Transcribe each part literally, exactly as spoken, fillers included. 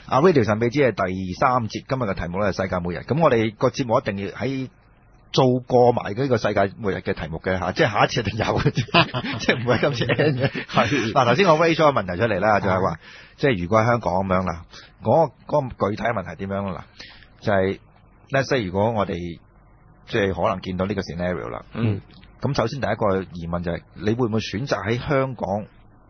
阿 Radio 神秘之係第三節，今日嘅題目咧係世界末日。咁我哋個節目一定要喺做過埋呢個世界末日嘅題目嘅嚇，即係下一次一定有嘅，即係唔係今次 end 嘅。係嗱，頭先我 raise 咗個問題出嚟啦，就係話，即係如果喺香港咁樣啦，嗰嗰個具體嘅問題點樣啦？就係 let's say 如果我哋即係可能見到呢個 scenario 啦，嗯，咁首先第一個疑問就係，你會唔會選擇喺香港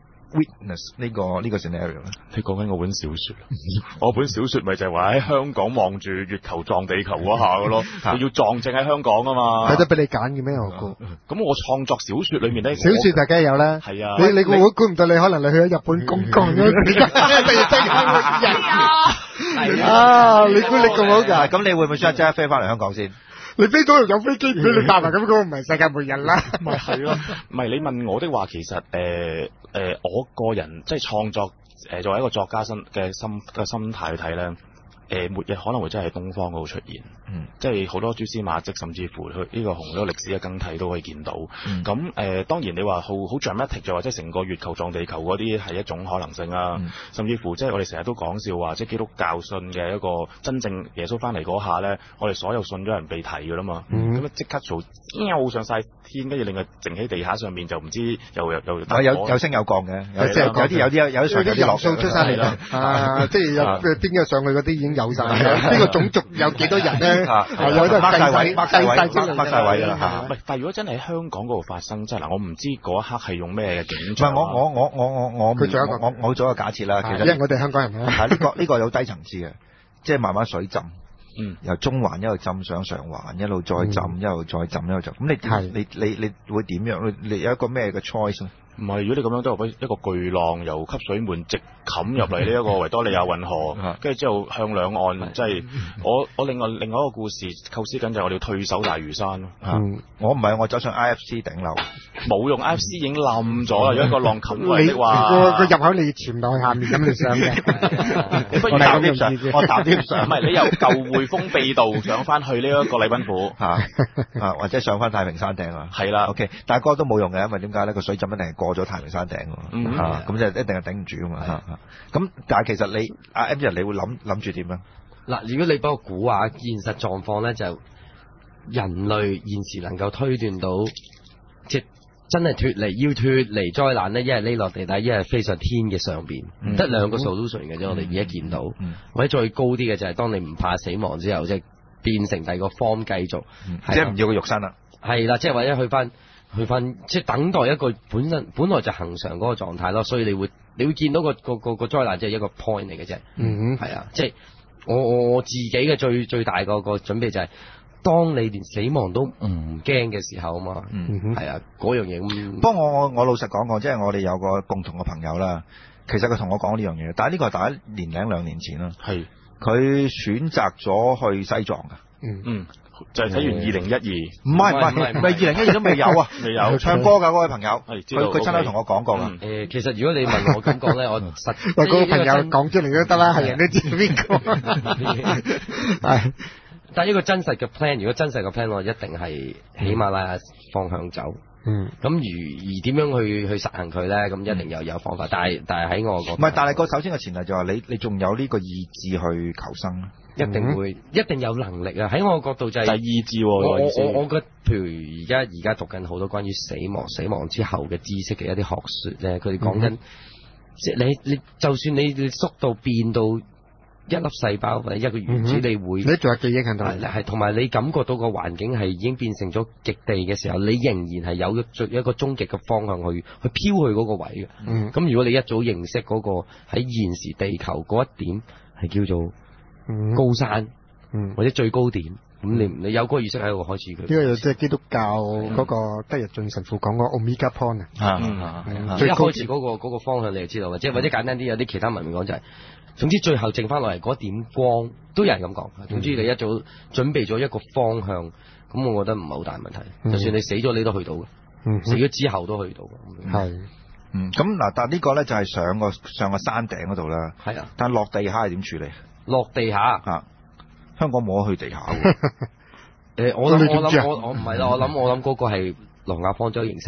witness 呢個呢個 scenario 咧？ 你講緊我本小說，我本小說咪就係話喺香港望住月球撞地球嗰下嘅咯，你要撞正喺香港啊嘛。 有得俾你揀嘅咩？我估。 咁我創作小說裏面咧， 小說大家有啦。 係啊。 你你估估唔到你可能你去咗日本公幹咗，你真係係啊！你估你咁好㗎？ 咁你會唔會想即刻飛翻嚟香港先？ 你飛到有飛機唔俾你搭埋，咁嗰個唔係世界末日啦。 咪係咯，唔係你問我的話，其實誒誒、呃呃，我個人即係創作誒、呃，作為一個作家心嘅心嘅心態去睇咧。誒末日可能會真係喺東方嗰度出現，嗯，即係好多蛛絲馬跡，甚至乎去呢個紅咗歷史嘅更替都可以見到。咁、嗯、誒、呃、當然你話好好 dramatic 就話即係成個月球撞地球嗰啲係一種可能性啊，嗯、甚至乎即係我哋成日都講笑話，即係基督教信嘅一個真正耶穌翻嚟嗰下咧，我哋所有信咗人被提㗎啦嘛，咁啊即刻做飆上晒天，跟住另外靜喺地下上面就唔知又又又有有升有降嘅，有即係有啲有啲有啲上有啲落數出晒嚟啦，啊即係有邊個上去嗰啲已經有晒，呢個種族有幾多人咧？係有啲計晒計晒計晒位㗎啦。 唔係，但係如果真係喺香港嗰度發生，即係嗱，我唔知嗰一刻係用咩嘅景象。 唔係我我我我我我佢做一個我我做一個假設啦。其實因為我哋香港人咧， 係呢個呢個有低層次嘅，即係慢慢水浸。 嗯， 由中環一路浸上上環，一路再浸，嗯、一路再浸，一路浸。咁你你你你你會點樣？你你有一個咩嘅 choice 咧？ 唔係，如果你咁樣都係一個巨浪由汲水門直冚入嚟呢一個維多利亞運河，跟住之後向兩岸，即係我我另外另外一個故事構思緊就係我哋要退守大嶼山咯。 嗯，我唔係我走上 I F C 頂樓， 冇用 I F C 已經冧咗啦，有一個浪冚過嚟的話， 個個入口你潛落去下面咁你上嘅， 你不如搭 lift 上，我搭 lift 上，唔係你由舊匯豐秘道上翻去呢一個禮賓府嚇啊，或者上翻太平山頂啊， 係啦 ，OK，但係嗰個都冇用嘅，因為點解咧？個水浸一定係過咗太平山頂㗎嘛，咁就一定係頂唔住㗎嘛嚇。咁但係其實你阿 M 人，你會諗諗住點啊？ 嗱，如果你幫我估下現實狀況咧，就人類現時能夠推斷到，即係真係脫離要脫離災難咧，一係匿落地底，一係飛上天嘅上邊，得、嗯、兩個 solution 嘅啫。嗯、我哋而家見到，嗯、或者再高啲嘅就係當你唔怕死亡之後，即係變成第二個 form 繼續， 嗯、即係唔要個肉身啦。 係啦，即係或者去翻。去翻即係等待一個本身本來就恒常嗰個狀態咯，所以你會你會見到個個個個災難即係一個 point 嚟嘅啫。嗯哼，係啊，即係我我我自己嘅最最大個個準備就係、是，當你連死亡都唔驚嘅時候啊嘛。嗯哼，係啊，嗰樣嘢。 不過我我我老實講過，即係我哋有個共同嘅朋友啦，其實佢同我講呢樣嘢，但係呢個係大家年零兩年前啦。係，佢選擇咗去西藏㗎。嗯嗯。 就係睇完二零一二， 唔係唔係唔係二零一二都未有啊，未有唱歌㗎嗰位朋友，佢佢真係同我講過㗎。 誒，其實如果你問我感覺咧，我實喂嗰個朋友講出嚟都得啦，係人都知邊個。係， 但係呢個真實嘅 plan，如果真實嘅 plan，我一定係喜馬拉雅方向走。嗯，咁如而點樣去去實行佢咧？咁一定有有方法，但係但係喺我個唔係，但係個首先嘅前提就係你你仲有呢個意志去求生。 一定會，嗯、一定有能力啊！喺我角度就係、是、 意志、啊。 我我我我覺得，譬如而家而家讀緊好多關於死亡、死亡之後嘅知識嘅一啲學說咧，佢哋講緊，即係、嗯、你你就算你你縮到變到一粒細胞或者一個原子，嗯、你會你仲有記憶喺度， 係同埋你感覺到個環境係已經變成咗極地嘅時候，你仍然係有一最一個終極嘅方向去去飄去嗰個位嘅。咁、嗯、如果你一早認識嗰個喺現時地球嗰一點係叫做高山，嗯、或者最高點，咁、嗯、你你有嗰個意識喺度開始佢。 呢個即係基督教嗰個德日進神父講嗰個 Omega Point 啊， 最一開始嗰、嗰個嗰個方向你就知道嘅，即係或者簡單啲，有啲其他文明講就係、是，總之最後剩翻落嚟嗰點光，都有人咁講。總之你一早準備咗一個方向，咁我覺得唔係好大問題。嗯、就算你死咗，你都去到嘅，嗯、死咗之後都去到嘅。係。 嗯，咁嗱，但係呢個咧就係上個上個山頂嗰度啦。係啊，但係落地下係點處理？ 落地下啊，香港冇得去地下喎。 誒，我諗我諗我我唔係啦，我諗我諗嗰個係挪亞方舟形式啊。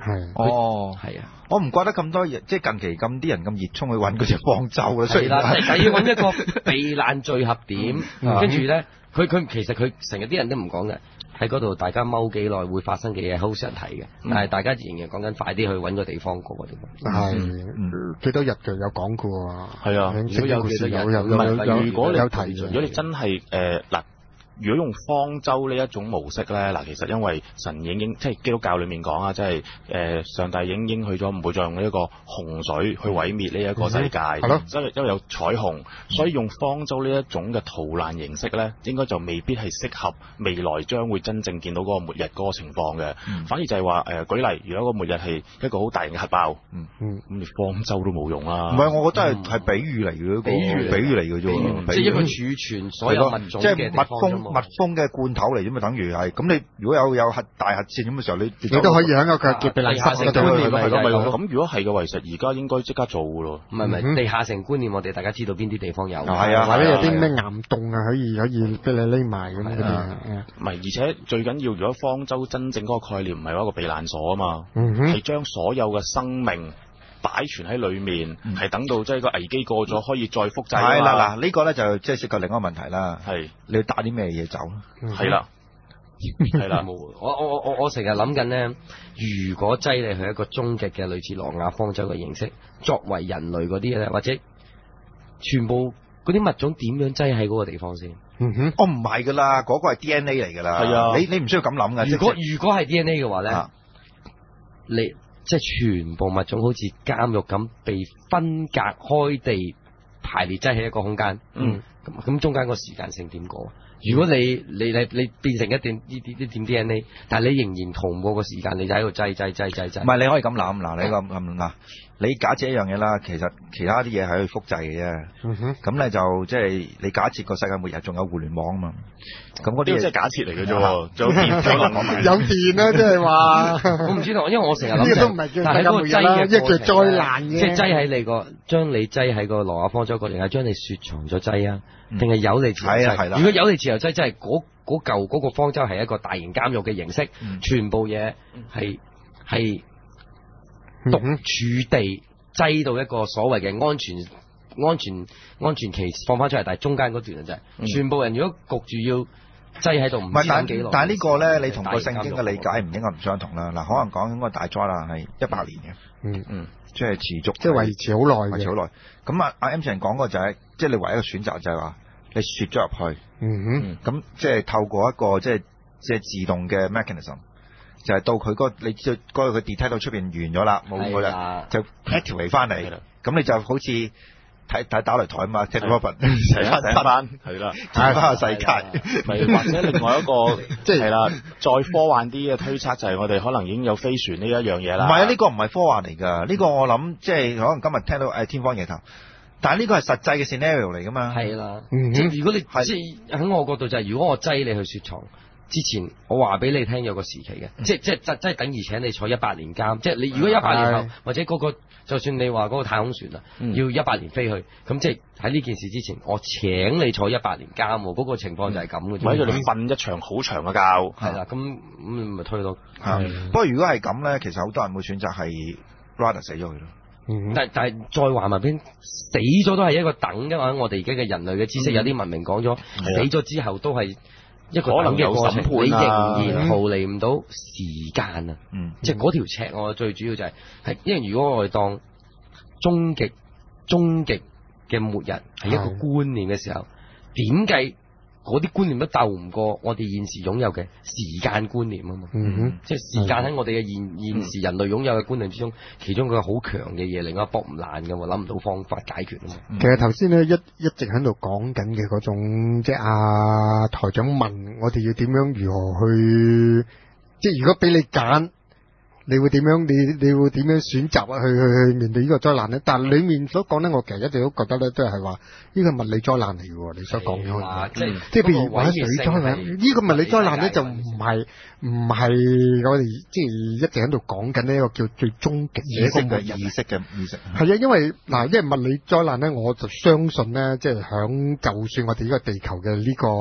係哦， 係啊， 我唔覺得咁多嘢，即係近期咁啲人咁熱衷去揾嗰隻方舟啦。 係啦，就係要揾一個避難聚合點，跟住咧，佢佢其實佢成日啲人都唔講嘅。喺嗰度，大家踎幾耐會發生嘅嘢，好少人睇嘅。但係大家仍然講緊快啲去揾個地方過嘅地方。 係幾多日就有講過喎。 係啊，如果有幾多日， 有有唔係如果你有提， 如果你真係誒嗱。如果用方舟呢一種模式咧，嗱，其實因為神已經即係基督教裏面講啊，即係誒、呃、上帝已經應許咗唔會再用呢一個洪水去毀滅呢一個世界，係咯、嗯，因為因為有彩虹，所以用方舟呢一種嘅逃難形式咧，應該就未必係適合未來將會真正見到嗰個末日嗰個情況嘅，嗯、反而就係話誒舉例，如果個末日係一個好大型嘅核爆，嗯嗯，咁你方舟都冇用啦。唔係，我覺得係係比喻嚟嘅，比喻比喻嚟嘅啫，即係一個儲存所有物種嘅地方啫嘛。密封嘅罐頭嚟啫嘛，等於係咁。你如果有有核大核戰咁嘅時候，你你都可以喺個佢嘅避難室嗰度觀念係咯。 咁如果係嘅話，其實而家應該即刻做嘅咯。 唔係唔係，地下城觀念，我哋大家知道邊啲地方有。 係啊， 或者有啲咩岩洞啊，可以可以俾你匿埋咁嗰啲。 唔係，而且最緊要，如果方舟真正嗰個概念唔係一個避難所啊嘛， 嗯哼， 係將所有嘅生命擺存喺裏面，係、嗯、等到即係個危機過咗，可以再複製。 係啦，嗱、這、呢個咧就即係涉及另一個問題啦。係是你要打啲咩嘢走？ 係啦、嗯，係啦。 我我我我成日諗緊咧，如果擠你去一個終極嘅類似挪亞方舟嘅形式，作為人類嗰啲咧，或者全部嗰啲物種點樣擠喺嗰個地方先？ 嗯哼， 我唔係噶啦，嗰、那個係 D N A 嚟噶啦。係啊，你你唔需要咁諗噶。 如果如果係 D N A 嘅話咧，啊、你。即係全部物種好似監獄咁被分隔開地排列擠喺一個空間，嗯，咁咁中間個時間性點過？如果你你你你變成一點呢啲啲點 D N A， 但係你仍然同步個時間，你就喺度擠擠擠擠擠。唔係，你可以咁諗嗱，你咁咁嗱，你假設一樣嘢啦，其實其他啲嘢係去複製嘅啫。嗯哼，咁咧就即係你假設個世界末日仲有互聯網啊嘛。咁嗰啲即係假設嚟嘅啫，有電有電啦，即係話我唔知道，因為我成日諗呢個都唔係叫世界末日啦，一叫災難嘅， 即係擠喺你個將你擠喺個挪亞方舟嗰度，定係將你雪藏咗擠啊？定係有你自由擠？如果有你自由擠，即係嗰嗰嚿嗰個方舟係一個大型監獄嘅形式，全部嘢係係獨處地擠到一個所謂嘅安全。安全安全期放翻出嚟，但係中間嗰段啊，真係、嗯、全部人如果焗住要擠喺度，唔知等幾耐。但係呢個咧，你同個聖經嘅理解唔應該唔相同啦。嗱，可能講緊個大災難係一百年嘅，嗯嗯，即係持續，即係維持好耐，維持好耐。咁啊，阿 M 先生講過就係、是，即係你唯一嘅選擇就係話，你雪咗入去，嗯哼，咁即係透過一個即係即係自動嘅 mechanism，就係到佢嗰、那個、你即係嗰個佢 detect 到出邊完咗啦，冇冇啦，就 activate 翻嚟，咁你就好似。睇睇打擂台啊嘛 take over 成翻成翻係啦，睇翻個世界， 咪或者另外一個即係啦，再科幻啲嘅推測就係我哋可能已經有飛船呢一樣嘢啦。 唔係啊，呢個唔係科幻嚟㗎，呢、這個我諗即係可能今日聽到誒天方夜譚，但係呢個係實際嘅 scenario 嚟㗎嘛。係啦，嗯、即係如果你即係喺我角度就係、是，如果我擠你去雪藏之前，我話俾你聽有個時期嘅、嗯，即係即係即即係等於請你坐一百年監，即係你如果一百年後、嗯、或者嗰、那個。就算你話嗰個太空船啊，嗯、要一百年飛去，咁即係喺呢件事之前，我請你坐一百年監，嗰、那個情況就係咁嘅。 咪住你瞓一場好長嘅覺， 係啦，咁咁咪推到。 不過如果係咁咧，其實好多人會選擇係 rather 死咗佢咯。 嗯、但但係再話埋邊死咗都係一個等嘅話，我哋而家嘅人類嘅知識、嗯、有啲文明講咗，嗯、死咗之後都係一個等嘅過程，你仍然逃離唔到時間啊！嗯，即係嗰條尺，我最主要就係、係，係因為如果我哋當終極、終極嘅末日係一個觀念嘅時候，點計嗰啲觀念都鬥唔過我哋現時擁有嘅時間觀念啊嘛！嗯哼，即係時間喺我哋嘅現現時人類擁有嘅觀念之中，其中一個好強嘅嘢，另外搏唔爛嘅，我諗唔到方法解決啊嘛！ 嗯、其實頭先咧一一直喺度講緊嘅嗰種，即係阿台長問我哋要點樣如何去，即係如果俾你揀。你會點樣？你你會點樣選擇去去去面對呢個災難咧？但係裏面所講咧，我其實一直都覺得咧，都係話呢個物理災難嚟嘅。你所講嘅，即係即係譬如話水災難，呢個物理災難咧就唔係唔係我哋即係一直喺度講緊呢一個叫最終極嘅一個意識嘅意識。 係啊，因為嗱，因為物理災難咧，我就相信咧，即係響就算我哋呢個地球嘅呢個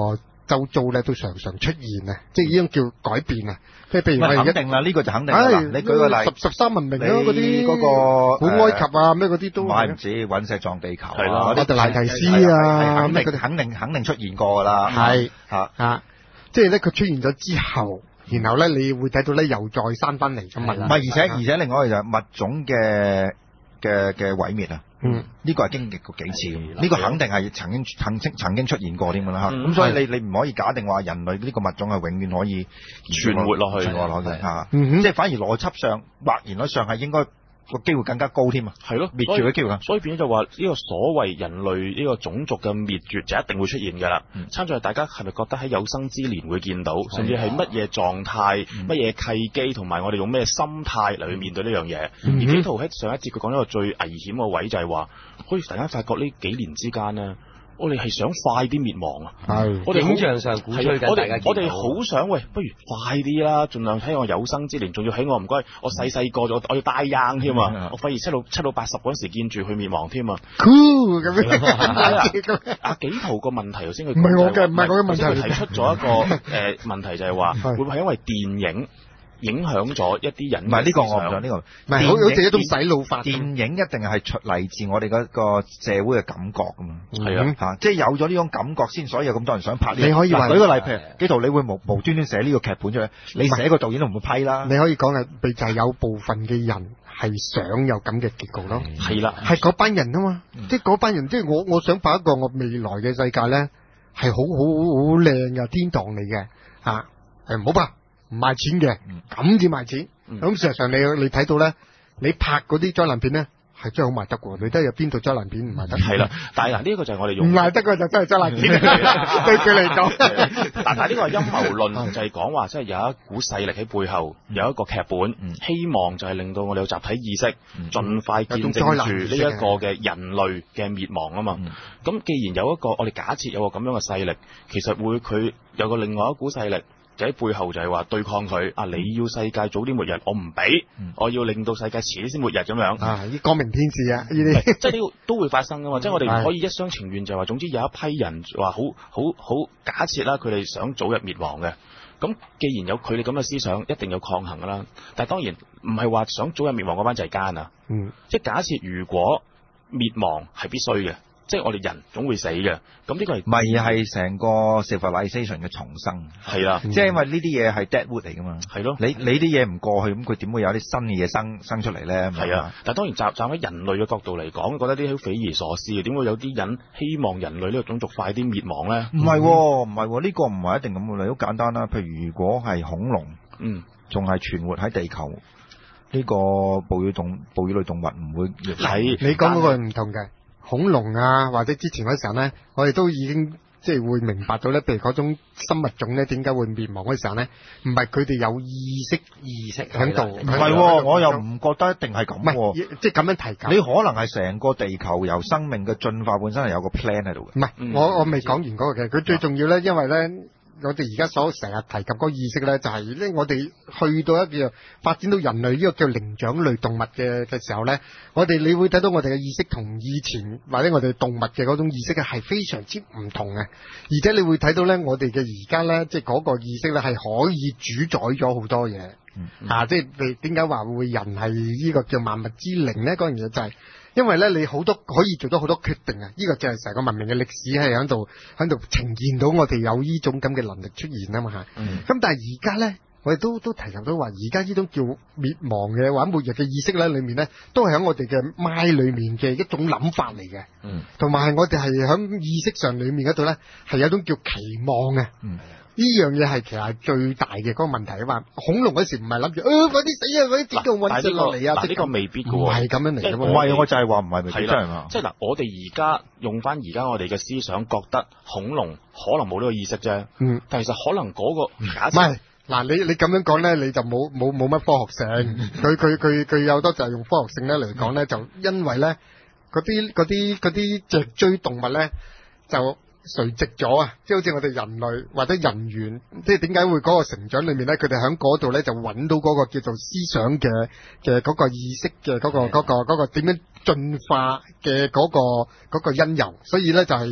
周遭咧都常常出現啊，即係呢種叫改變啊。即係譬如我哋肯定啦，呢個就肯定啦。你舉個例， 十十三文明咯，嗰啲嗰個古埃及啊咩嗰啲都唔係唔止隕石撞地球係咯啊， 亞特蘭提斯啊咩嗰啲肯定肯定出現過㗎啦。 係嚇啊，即係咧佢出現咗之後。然後咧，你會睇到咧，又再生翻嚟咁嘛。 唔係，而且而且另外就係物種嘅嘅嘅毀滅啊。 嗯， 呢個係經歷過幾次嘅，呢個肯定係曾經曾經曾經出現過添㗎啦。咁所以你你唔可以假定話人類呢個物種係永遠可以存活落去存活落去嚇。 嗯， 即係反而邏輯上或然率上係應該個機會更加高添啊。 係咯， 滅絕嘅機會啊。 所以變咗就話呢個所謂人類呢個種族嘅滅絕就一定會出現㗎啦。參在大家係咪覺得喺有生之年會見到，甚至係乜嘢狀態、乜嘢契機，同埋我哋用咩心態嚟去面對呢樣嘢？而紀陶喺上一節佢講咗個最危險嘅位就係話，好似突然間發覺呢幾年之間咧。我哋係想快啲滅亡啊！ 係， 我哋影像上鼓吹緊大家見到。 我哋好想喂，不如快啲啦，盡量喺我有生之年，仲要喺我唔該，我細細個咗，我要帶秧添啊！我費事七到七到八十嗰陣時見住佢滅亡添啊 ！Cool 咁樣。 阿紀陶個問題頭先佢唔係我嘅，唔係我嘅問題。 佢提出咗一個誒問題就係話，會唔會係因為電影？影響咗一啲人， 唔係呢個我唔想呢個， 唔係好好似一種洗腦法。 電影一定係出嚟自我哋嗰個社會嘅感覺㗎嘛， 係啊嚇，即係有咗呢種感覺先，所以有咁多人想拍呢。 你可以話舉個例，譬如紀陶，你會無無端端寫呢個劇本出嚟，你寫個導演都唔會批啦。 你可以講係，咪就係有部分嘅人係想有咁嘅結局咯。 係啦， 係嗰班人啊嘛，即係嗰班人，即係我我想拍一個我未來嘅世界咧，係好好好靚嘅天堂嚟嘅嚇，誒唔好拍。唔賣錢嘅，咁至賣錢。咁、嗯、事實上你你睇到咧，你拍嗰啲災難片咧，係真係好賣得喎。你睇有邊套災難片唔賣得？ 係啦，但係嗱呢一個就係我哋用唔賣得嘅就真係災難片，對佢嚟講。 但係呢個係陰謀論，就係講話即係有一股勢力喺背後，有一個劇本，嗯、希望就係令到我哋有集體意識，盡、嗯、快見證住呢一個嘅人類嘅滅亡啊嘛。咁、嗯、既然有一個我哋假設有個咁樣嘅勢力，其實會佢有個另外一股勢力。就喺背後就係話對抗佢啊！你要世界早啲末日，我唔俾，嗯、我要令到世界遲啲先末日咁樣啊！啲光明天使啊，呢啲即係呢個都會發生噶嘛！即係我哋唔可以一廂情願就係話，總之有一批人話好好好假設啦，佢哋想早日滅亡嘅。咁既然有佢哋咁嘅思想，一定有抗衡噶啦。但係當然唔係話想早日滅亡嗰班就係奸啊！ 嗯， 即係假設如果滅亡係必須嘅。即係我哋人總會死嘅，咁呢個係咪係成個 civilization 嘅重生？ 係啦， 即係因為呢啲嘢係 dead wood 嚟噶嘛。係咯，你你啲嘢唔過去，咁佢點會有啲新嘅嘢生生出嚟咧？ 係啊，但係當然站站喺人類嘅角度嚟講，覺得啲好匪夷所思嘅。點會有啲人希望人類呢個種族快啲滅亡咧？ 唔係喎，唔係喎，呢個唔係一定咁嘅，好簡單啦。譬如如果係恐龍，嗯，仲係存活喺地球，呢個哺乳動哺乳類動物唔會係你講嗰個唔同嘅。恐龍啊，或者之前嗰時候咧，我哋都已經即係會明白到咧，譬如嗰種生物種咧，點解會滅亡嗰時候咧，唔係佢哋有意識意識喺度， 唔係，我又唔覺得一定係咁， 唔係即係咁樣提及。 你可能係成個地球由生命嘅進化本身係有個 plan 喺度嘅。 唔係、嗯，我我未講完嗰個嘅，佢最重要咧，因為咧。我哋而家所成日提及嗰個意識咧，就係咧我哋去到一個發展到人類呢個叫靈長類動物嘅嘅時候咧，我哋你會睇到我哋嘅意識同以前或者我哋動物嘅嗰種意識咧係非常之唔同嘅，而且你會睇到咧我哋嘅而家咧即係嗰個意識咧係可以主宰咗好多嘢、嗯嗯、啊！即係你點解話會人係呢個叫萬物之靈咧？嗰樣嘢就係、是。因為咧，你好多可以做到好多決定啊！呢、這個就係成個文明嘅歷史係喺度喺度呈現到我哋有呢種咁嘅能力出現啊嘛嚇。咁、嗯、但係而家咧，我哋都都提及到話，而家呢種叫滅亡嘅或者末日嘅意識咧，裏面咧都係喺我哋嘅 mind 裏面嘅一種諗法嚟嘅。嗯，同埋係我哋係喺意識上裏面嗰度咧，係有一種叫期望嘅。嗯。呢樣嘢係其實係最大嘅嗰個問題啊嘛！恐龍嗰時唔係諗住，誒快啲死啊，快啲跌到隕石落嚟啊！ 但係呢個未必嘅喎， 唔係咁樣嚟嘅喎。 唔係，我就係話唔係未必真係嘛。 即係嗱，我哋而家用翻而家我哋嘅思想，覺得恐龍可能冇呢個意識啫。嗯。但係其實可能嗰個假設唔係嗱，你你咁樣講咧，你就冇冇冇乜科學性。佢佢佢佢有多就係用科學性咧嚟講咧，就因為咧嗰啲嗰啲嗰啲脊椎動物咧就。垂直咗啊！即係好似我哋人類或者人猿，即係點解會嗰個成長裏面咧，佢哋喺嗰度咧就揾到嗰個叫做思想嘅嘅嗰個意識嘅嗰、嗰個嗰、嗰個嗰、嗰個點樣進化嘅嗰、嗰個嗰、嗰個因由，所以咧就係、是、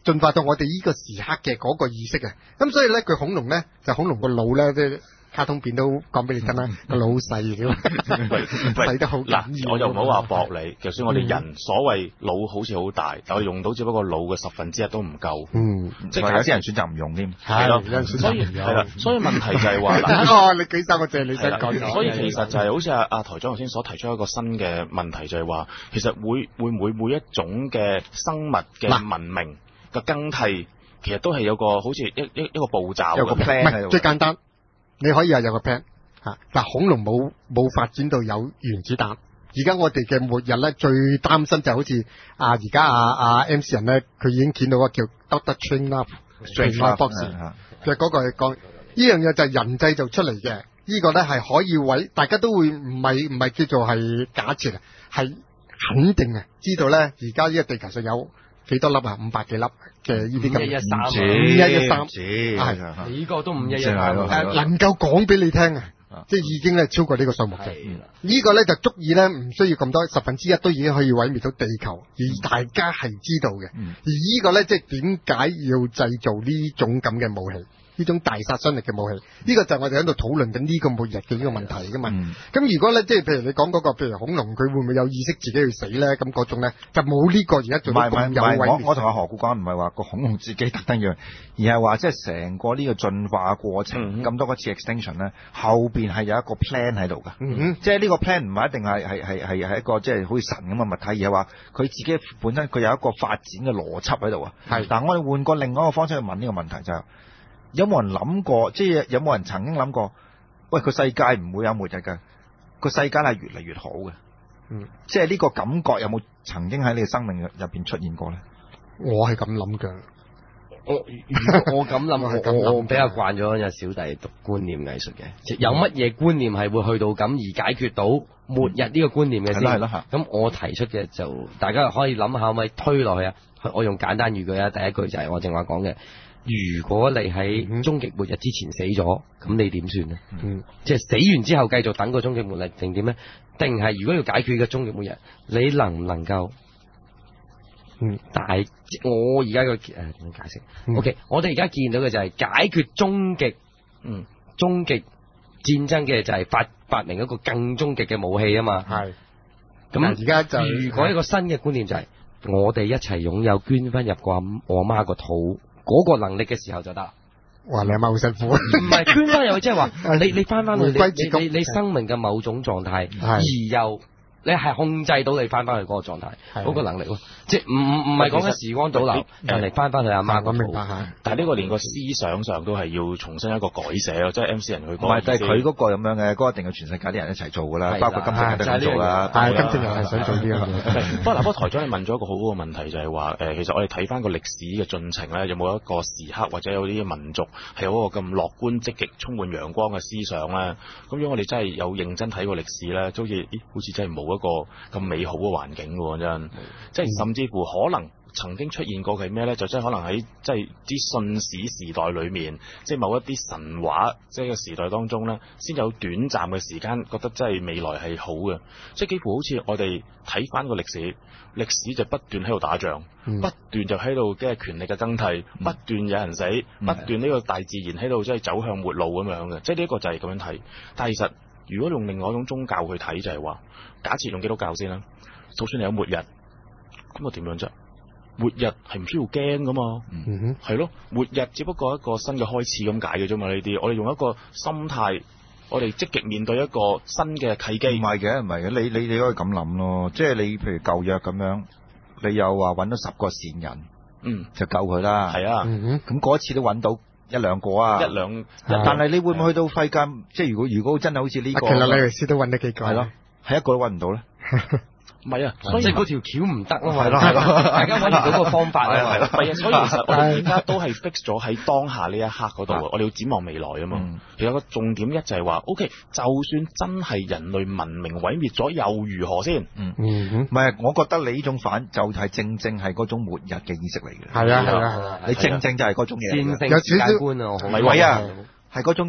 進化到我哋呢個時刻嘅嗰個意識啊。咁所以咧，佢恐龍咧就恐龍個腦咧，即係卡通片都講俾你聽啦，個腦好細嘅，細得好緊嗱，我就唔好話駁你，就算我哋人所謂腦好似好大，但係用到只不過腦嘅十分之一都唔夠。 嗯， 即係有啲人選擇唔用添。 係咯，所以係啦，所以問題就係話嗱， 哦，你舉手我借你想講。 所以其實就係好似阿阿台長頭先所提出一個新嘅問題，就係話其實會會唔會每一種嘅生物嘅文明嘅更替，其實都係有個好似一一一個步驟， 有個 plan 喺度。 最簡單。你可以係有個 plan 嚇，嗱，恐龍冇冇發展到有原子彈。而家我哋嘅末日咧，最擔心就好似啊，而家啊啊 M C 人咧，佢已經見到個叫 Doctor Strangelove 博士嘅嗰個係講呢樣嘢就係人製造出嚟嘅，呢個咧係可以為大家都會唔係唔係叫做係假設啊，係肯定啊，知道咧而家呢個地球上有幾多粒啊？五百幾粒嘅呢啲咁， 五一一三， 五一一三， 係呢個都五一一三， 誒能夠講俾你聽啊！即係已經咧超過呢個數目嘅，呢個咧就足以咧唔需要咁多，十分之一都已經可以毀滅到地球，而大家係知道嘅。 嗯、 而呢個咧即係點解要製造呢種咁嘅武器？呢種大殺傷力嘅武器，呢、這個就係我哋喺度討論緊呢個末日嘅呢個問題噶嘛。咁、嗯、如果咧，即係譬如你講嗰、那個，譬如恐龍，佢會唔會有意識自己去死咧？咁嗰種咧就冇呢個而家做到咁有毀滅。 我我同阿何故講唔係話個恐龍自己特登要，而係話即係成個呢個進化過程咁、嗯、多個次 extinction 咧，後邊係有一個 plan 喺度㗎。嗯、即係呢個 plan 唔係一定係係係係係一個即係好似神咁嘅物體，而係話佢自己本身佢有一個發展嘅邏輯喺度啊。係，但係我哋換過另外一個方式去問呢個問題就係、是。有冇人諗過？即係有冇人曾經諗過？喂，個世界唔會有末日㗎，個世界係越嚟越好嘅。嗯，即係呢個感覺有冇曾經喺你嘅生命入邊出現過咧？ 我係咁諗㗎。 我我咁諗，我我比較慣咗有小弟讀觀念藝術嘅，即有乜嘢觀念係會去到咁而解決到末日呢個觀念嘅先？係啦，咁我提出嘅就大家可以諗下，可唔可以推落去啊？我用簡單語句啊，第一句就係我正話講嘅。如果你喺終極末日之前死咗，咁你點算呢？嗯，即係死完之後繼續等個終極末日定點呢？定係如果要解決嘅終極末日，你能唔能夠？嗯，但係我而家個誒點樣解釋、嗯、？OK， 我哋而家見到嘅就係解決終極，嗯，終極戰爭嘅就係發發明一個更終極嘅武器啊嘛。係。咁而家就如果一個新嘅觀念就係、是、我哋一齊擁有捐翻入個我媽個肚。嗰、那個能力嘅時候就得。 哇！你阿媽好辛苦。 唔係捐翻入去，即係話你你翻翻去你你你，你生命嘅某種狀態，而又你係控制到你翻翻去嗰個狀態，嗰、那個能力咯。即係唔唔唔係講緊時光倒流，人哋翻翻去阿媽嗰度。 但係呢個連個思想上都係要重新一個改寫咯，即係 M C 人去講。唔係， 但係佢嗰個咁樣嘅，嗰、那個、一定係全世界啲人一齊做㗎啦，包括金正日都咁做啦。 但係金正日係想做啲嘢。 不過嗱，不過台長你問咗一個好好嘅問題，就係話誒，其實我哋睇翻個歷史嘅進程咧，有冇一個時刻或者有啲民族係有一個咁樂觀積極、充滿陽光嘅思想咧？咁如果我哋真係有認真睇過歷史咧，都好似咦，好似真係冇一個咁美好嘅環境喎，真。即係甚至乎可能曾經出現過嘅係咩咧？就真係可能喺即係啲信史時代裏面，即係某一啲神話即係個時代當中咧，先有短暫嘅時間覺得真係未來係好嘅。即係幾乎好似我哋睇翻個歷史，歷史就不斷喺度打仗，嗯、不斷就喺度嘅權力嘅更替，嗯、不斷有人死，嗯、不斷呢個大自然喺度即係走向末路咁樣嘅。即係呢一個就係咁樣睇。但係其實如果用另外一種宗教去睇，就係話，假設用基督教先啦，就算你有末日。咁啊點樣啫？末日係唔需要驚噶嘛？嗯哼，係咯，末日只不過一個新嘅開始咁解嘅啫嘛。呢啲我哋用一個心態，我哋積極面對一個新嘅契機。唔係嘅，唔係嘅，你你你可以咁諗咯。即係你譬如舊約咁樣，你又話揾到十個善人，嗯，就救佢啦。係啊，咁嗰一次都揾到一兩個啊，一兩。但係你會唔會去到世間？即係如果如果真係好似呢個， 其實李維斯都揾得幾個， 係咯，係一個都揾唔到咧。 唔係啊， 所以嗰條橋唔得啊嘛，係咯係咯，大家揾唔到個方法啊，係咯， 係啊，所以其實我哋而家都係 fix 咗喺當下呢一刻嗰度，我哋要展望未來啊嘛。嗯、其實個重點一就係話 ，OK， 就算真係人類文明毀滅咗，又如何先？嗯嗯，唔係， 我覺得你呢種反就係正正係嗰種末日嘅意識嚟嘅。 係啊係啊係啊， 你正正就係嗰種嘢。 線性世界觀啊， 唔係啊，係嗰種就係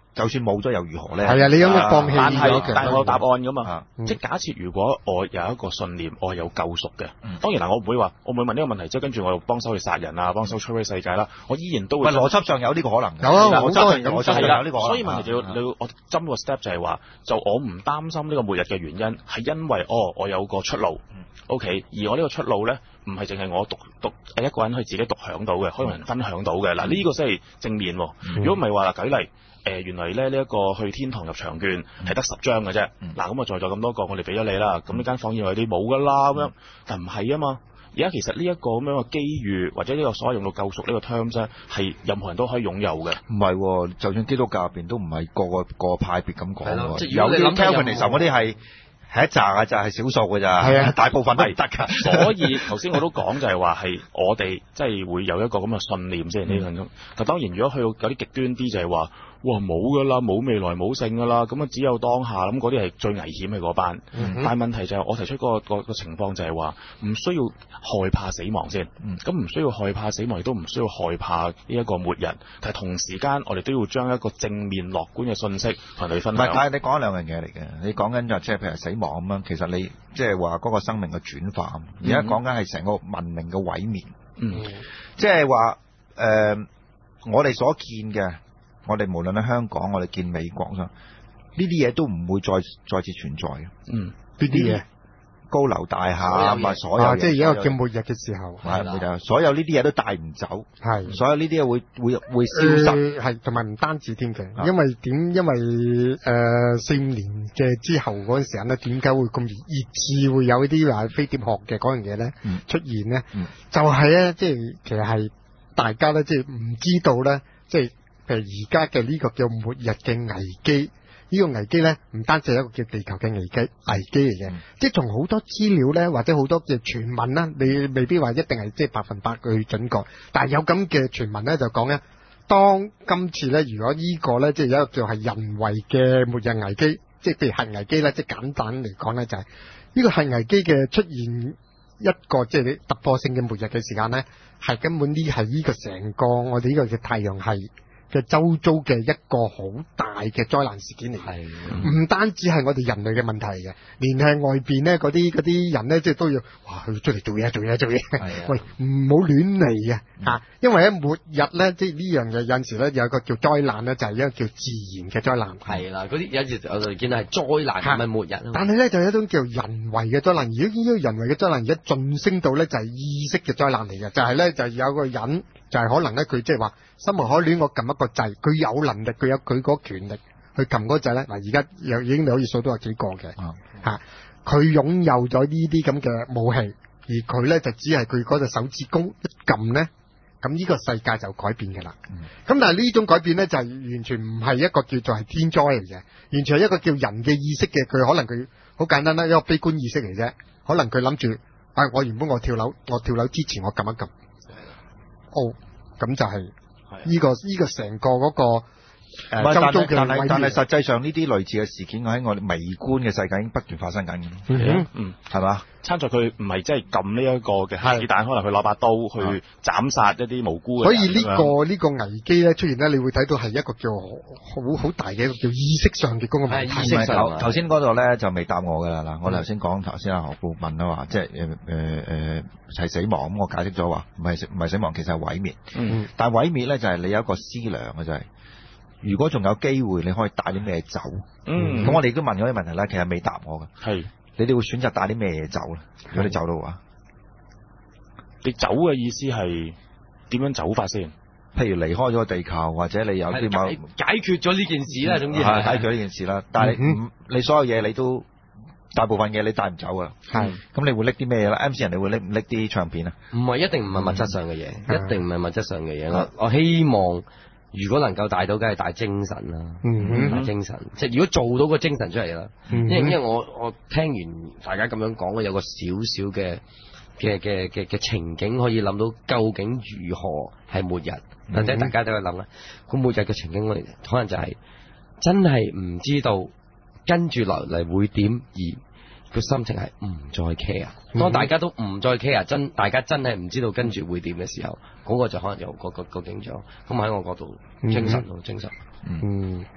就算冇咗又如何咧？ 係啊，你有冇放棄但係咗嘅？ 但係我有答案噶嘛？ 啊即係假設如果我有一個信念，我係有救贖嘅。 嗯當然啦，我唔會話，我唔會問呢個問題，即係跟住我又幫手去殺人啊，幫手摧毀世界啦。我依然都會喂，邏輯上有呢個可能嘅。 有啊邏輯上好多人邏輯上係啦有呢個可能。 所以問題就要啊你要我針個 step 就係話，就我唔擔心呢個末日嘅原因係因為哦，我有個出路。O.K. 而我呢個出路咧，唔係淨係我獨獨誒一個人去自己獨享到嘅，可以同人分享到嘅。嗱、呢、個先係正面喎。如果唔係話嗱，舉例誒、呃，原來咧呢一、個去天堂入場券係得十張嘅啫。嗱、 嗯， 咁我在座咁多個，我哋俾咗你啦。咁呢間房以外啲冇噶啦咁樣，但唔係啊嘛。而家其實呢一個咁樣嘅機遇，或者呢個所謂用到救贖呢個 terms 咧，係任何人都可以擁有嘅。 唔係喎，就算基督教入邊都唔係個個個派別咁講係咯喎。有啲即係如果你諗 Calvinism 嗰啲係係一紮啊，就係少數嘅咋。 係啊大部分都唔得㗎。 所以頭先我都講就係話係我哋即係會有一個咁嘅信念先呢樣咁。但當然如果去到有啲極端啲就係話，哇冇噶啦，冇未來冇性噶啦，咁啊只有當下，咁嗰啲係最危險嘅嗰班。 嗯哼但係問題就係我提出嗰、個、個個情況就係話，唔需要害怕死亡先。 嗯咁唔需要害怕死亡，亦都唔需要害怕呢一個末日。但係同時間我哋都要將一個正面樂觀嘅信息同你分唔係， 享。 但係你講兩樣嘢嚟嘅。你講緊就即係譬如死亡咁樣，其實你即係話嗰個生命嘅轉化。而家講緊係成個文明嘅毀滅。 嗯即係話誒，我哋所見嘅，我哋無論喺香港，我哋見美國上呢啲嘢都唔會再再次存在嘅。 嗯， 呢啲嘢高樓大廈咪所有啊， 嘢， 即係而家叫末日嘅時候， 係冇錯，所有呢啲嘢都帶唔走， 係。 所有呢啲嘢會會會消失。 誒係同埋唔單止添嘅， 啊因為點？因為誒四五年嘅之後嗰陣時候咧，點解會咁熱熱刺會有啲話飛碟學嘅嗰樣嘢咧嗯出現咧？ 嗯就係咧，即係其實係大家咧，即係唔知道咧，即係譬如而家嘅呢個叫末日嘅危機。呢個危機咧，唔單止係一個叫地球嘅危機危機嚟嘅， 嗯即係從好多資料咧，或者好多嘅傳聞啦，你未必話一定係即係百分百去準確，但係有咁嘅傳聞咧，就講咧，當今次咧，如果呢個咧，即係有一個叫係人為嘅末日危機，即係譬如核危機咧，即係簡單嚟講咧，就係呢個核危機嘅出現一個即係你突破性嘅末日嘅時間咧，係根本呢係呢個成個我哋呢個嘅太陽系嘅周遭嘅一個好大嘅災難事件嚟嘅，唔單止係我哋人類嘅問題嘅，連係外邊咧嗰啲嗰啲人咧，即係都要哇去出嚟做嘢做嘢做嘢，喂唔好亂嚟嘅嚇，因為喺末日咧，即係呢樣嘢有陣時咧有一個叫災難咧，就係一個叫自然嘅災難。 係啦，嗰啲有時我哋見到係災難，唔係末日啊嘛。 但係咧就有一種叫人為嘅災難，而家呢個人為嘅災難而家晉升到咧就係意識嘅災難嚟嘅，就係咧就係有個人就係可能咧佢即係話心無可戀，我撳一個掣，佢有能力，佢有佢嗰權力去撳嗰個掣咧。嗱，而家有已經你可以數到有幾個嘅嚇，佢擁有咗呢啲咁嘅武器，而佢咧就只係佢嗰隻手指公一撳咧，咁呢個世界就改變嘅啦。咁、嗯、但係呢種改變咧就係、是、完全唔係一個叫做係天災嚟嘅，完全係一個叫人嘅意識嘅，佢可能佢好簡單啦，一個悲觀意識嚟啫。可能佢諗住，啊，我原本我跳樓，我跳樓之前我撳一撳，哦，咁就係、是。呢、這個呢、這個成個嗰、那個誒、呃、周遭嘅但係但係實際上呢啲類似嘅事件喺我哋微觀嘅世界已經不斷發生緊嘅， 嗯嗯， 係嘛？ 參在佢唔係即係撳呢一個嘅核子彈，可能佢攞把刀去斬殺一啲無辜嘅人。 所以呢、這個呢、這個危機咧出現咧，你會睇到係一個叫好好大嘅一個叫意識上嘅嗰個問題。 意識上頭先嗰度咧就未答我㗎啦嗱，我頭先講頭先阿何富問啦話，即係誒誒誒係死亡咁，我解釋咗話唔係唔係死亡，其實係毀滅。 嗯， 但係毀滅咧就係你有一個思量嘅就係、是，如果仲有機會，你可以帶啲咩走？ 嗯， 咁我哋都問咗啲問題咧，其實未答我嘅。 係。 你哋會選擇帶啲咩嘢走咧？如果你走到嘅話， 你走嘅意思係點樣走法先？ 譬如離開咗地球，或者你有啲某解解決咗呢件事啦，總之係解決咗呢件事啦。但係你唔、 嗯， 你所有嘢你都大部分嘢你帶唔走噶啦。 係咁你會拎啲咩嘢啦？M C 人哋會拎唔拎啲唱片啊？ 唔係一定唔係物質上嘅嘢， 嗯一定唔係物質上嘅嘢。 嗯我我希望如果能夠帶到，梗係帶精神啦， 嗯帶精神。即係如果做到個精神出嚟啦， 嗯因為因為我我聽完大家咁樣講，我有個少少嘅嘅嘅嘅嘅情景可以諗到，究竟如何係末日？或者大家都去諗啦。咁末日嘅情景，我哋可能就係真係唔知道跟住落嚟會點，而個心情係唔再 care。當大家都唔再 care，真大家真係唔知道跟住會點嘅時候，嗰、嗰個就可能有個個個景象。咁喺我角度，精神咯，精神。 嗯，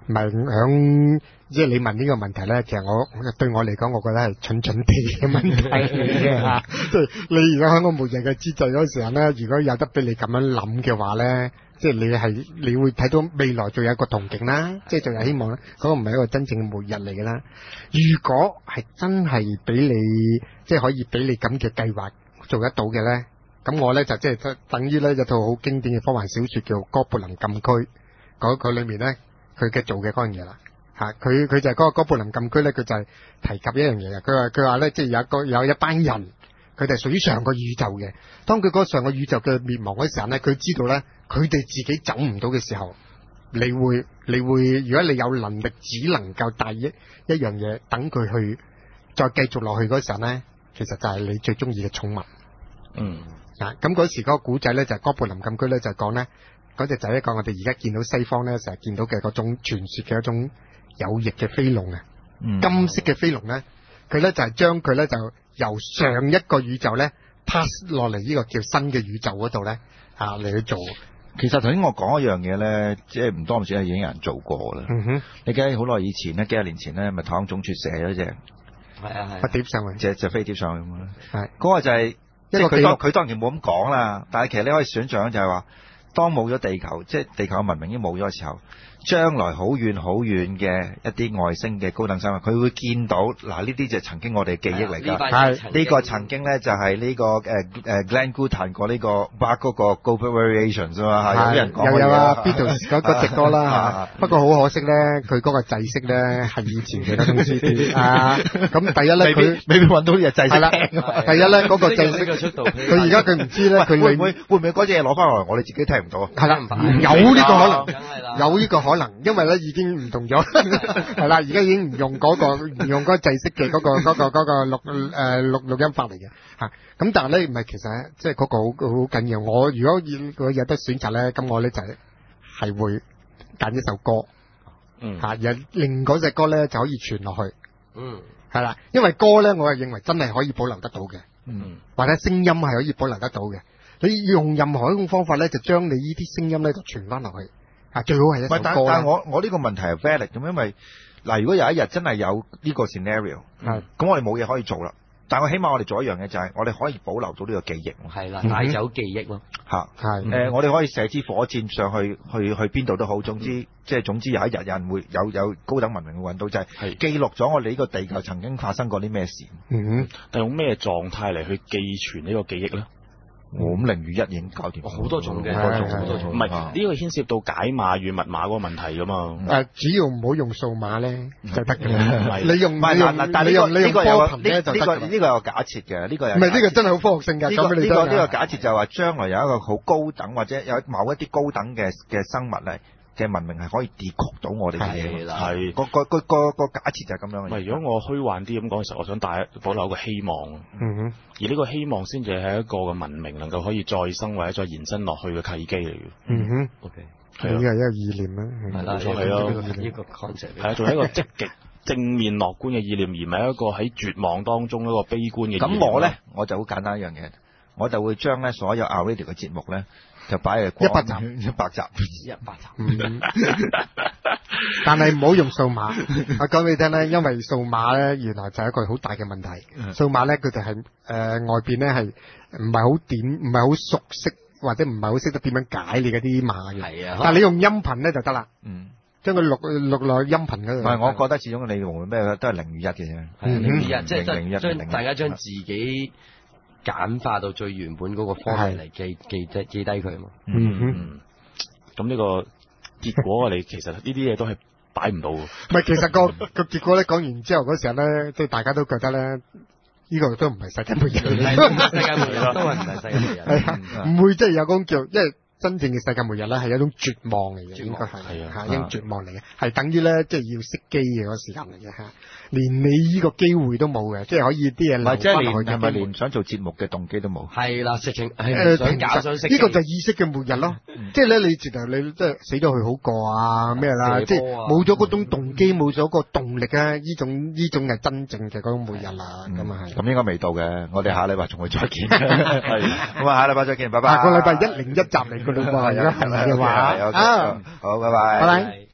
唔係響即係你問呢個問題咧，其實我對我嚟講，我覺得係蠢蠢地嘅問題嚟嘅嚇。即係你而家喺個末日嘅之際嗰時候咧，如果有得俾你咁樣諗嘅話咧，即係你係你會睇到未來仲有一個憧憬啦，即係仲有希望咧。嗰、那個唔係一個真正嘅末日嚟嘅啦。如果係真係俾你即係可以俾你咁嘅計劃做得到嘅咧，咁我咧就即係等於咧有套好經典嘅科幻小説叫《哥布林禁區》，嗰個裏面咧。佢嘅做嘅嗰樣嘢啦，嚇佢佢就係嗰個哥布林禁區咧，佢就係提及一樣嘢嘅。佢話佢話咧，即係有一個有一班人，佢哋屬於上個宇宙嘅。當佢嗰上個宇宙嘅滅亡嗰時候咧，佢知道咧，佢哋自己走唔到嘅時候，你會你會，如果你有能力，只能夠帶一一樣嘢，等佢去再繼續落去嗰時候咧，其實就係你最中意嘅寵物。嗯，啊，咁嗰時嗰個古仔咧就係哥布林禁區咧就講咧。嗰隻就係一個我哋而家見到西方咧成日見到嘅嗰種傳説嘅一種有翼嘅飛龍啊，嗯、金色嘅飛龍咧，佢咧就係將佢咧就由上一個宇宙咧 pass 落嚟呢個叫新嘅宇宙嗰度咧啊嚟去做。 其實頭先我講一樣嘢咧，即係唔多唔少係已經有人做過啦。嗯哼，你記得好耐以前咧，幾廿年前咧，咪太空總署射咗隻係啊係飛碟上去， 隻隻飛碟上去咁啊。係嗰、 嗰個就係、是、即係佢當佢當然冇咁講啦，但係其實你可以想象就係話。當冇咗地球，即係地球嘅文明已經冇咗嘅時候，將來好遠好遠嘅一啲外星嘅高等生物，佢會見到嗱呢啲就曾經我哋記憶嚟㗎。係呢個曾經咧就係呢、這個誒誒 Glenn Gould 彈過呢個 Bach 嗰個 Global Variations 啊嘛，有啲人講有有啊 Beatles 嗰嗰隻歌啦，不過好可惜咧，佢嗰個制式咧係以前嘅嗰種 C D 啊。咁第一咧佢未必揾到呢隻制式。係啦， 第一咧嗰個制式嘅出道，佢而家佢唔知咧，佢會唔會會唔會嗰隻嘢攞翻嚟，我哋自己聽唔到啊？ 係啦，有呢個可能，有呢個可能，因為咧已經唔同咗，係啦，而家已經唔用嗰、嗰個唔用嗰個制式嘅嗰、嗰個嗰、嗰個嗰、嗰個錄誒、呃、錄錄音法嚟嘅嚇。咁但係咧唔係，其實即係嗰個好好緊要。我如果要有得選擇咧，咁我咧就係係會揀一首歌，嗯嚇，又令嗰隻歌咧就可以傳落去，嗯係啦，因為歌咧我係認為真係可以保留得到嘅，嗯或者聲音係可以保留得到嘅。你用任何一種方法咧，就將你呢啲聲音咧就傳翻落去，啊最好係一首歌。但但我我呢個問題係 valid 咁，因為嗱，如果有一日真係有呢個 scenario，係咁我哋冇嘢可以做啦。但我起碼我哋做一樣嘢就係我哋可以保留到呢個記憶。係啦，帶走記憶咯。嚇係誒，我哋可以射支火箭上去，去去邊度都好。總之即係總之有一日有人會有有高等文明會揾到，就係記錄咗我哋呢個地球曾經發生過啲咩事。嗯，但用咩狀態嚟去寄存呢個記憶咧？我咁零與一已經搞掂，好多種嘅，好多種，好多種。唔係呢個牽涉到解碼與密碼嗰個問題噶嘛？ 誒，只要唔好用數碼咧就得嘅。 你用，但係你用呢個有呢呢個呢個有假設嘅，呢個有。 唔係呢個真係好科學性㗎。 呢個呢個呢個假設就係話將來有一個好高等或者有某一啲高等嘅嘅生物咧。嘅文明係可以 decode 到我哋嘅嘢，係個個個個個假設就係咁樣嘅。唔係，如果我虛幻啲咁講嘅時候，我想帶保留一個希望。嗯哼，而呢個希望先至係一個嘅文明能夠可以再生或者再延伸落去嘅契機嚟嘅。嗯哼 ，OK， 係啊，呢個係一個意念啦，係啦，係咯，呢個 concept 係啊，仲係一個積極正面樂觀嘅意念，而唔係一個喺絕望當中一個悲觀嘅。咁我咧，我就好簡單一樣嘢，我就會將咧所有 R-Radio 嘅節目咧。就擺喺一百集， 一百集， 一百集。嗯、但係唔好用數碼。我講俾你聽咧，因為數碼咧原來就係一個好大嘅問題。數碼咧佢哋係誒外邊咧係唔係好點，唔係好熟悉或者唔係好識得點樣解你嗰啲碼嘅。係啊，但係你用音頻咧就得啦。嗯，將佢錄錄落音頻嗰度。唔係，我覺得始終你用咩都係零與一嘅啫。係零與一，即係將大家將自己。簡化到最原本嗰個方式嚟記記低記低佢啊嘛。嗯哼。咁呢個結果我哋其實呢啲嘢都係擺唔到。唔係，其實個個結果咧講完之後嗰時候咧，即係大家都覺得咧，呢個都唔係世界末日。世界末日都係唔係世界末日。係啊，唔會即係有嗰種叫，因為真正嘅世界末日咧係一種絕望嚟嘅，應該係係一種絕望嚟嘅，係等於咧即係要熄機嘅嗰個時間嚟嘅嚇。連你呢個機會都冇嘅，即係可以啲嘢留翻落去。即係連係咪連想做節目嘅動機都冇？係啦，直情誒想搞想識。呢個就係意識嘅末日咯。即係咧，你直頭你即係死咗去好過啊咩啦？即係冇咗嗰種動機，冇咗個動力啊！呢種呢種係真正嘅嗰種末日啦。咁啊係。咁應該未到嘅，我哋下禮拜仲會再見。係。咁啊，下禮拜再見，拜拜。下個禮拜一零一集嚟㗎啦喎，而家係嘅話啊，好，拜拜。拜拜。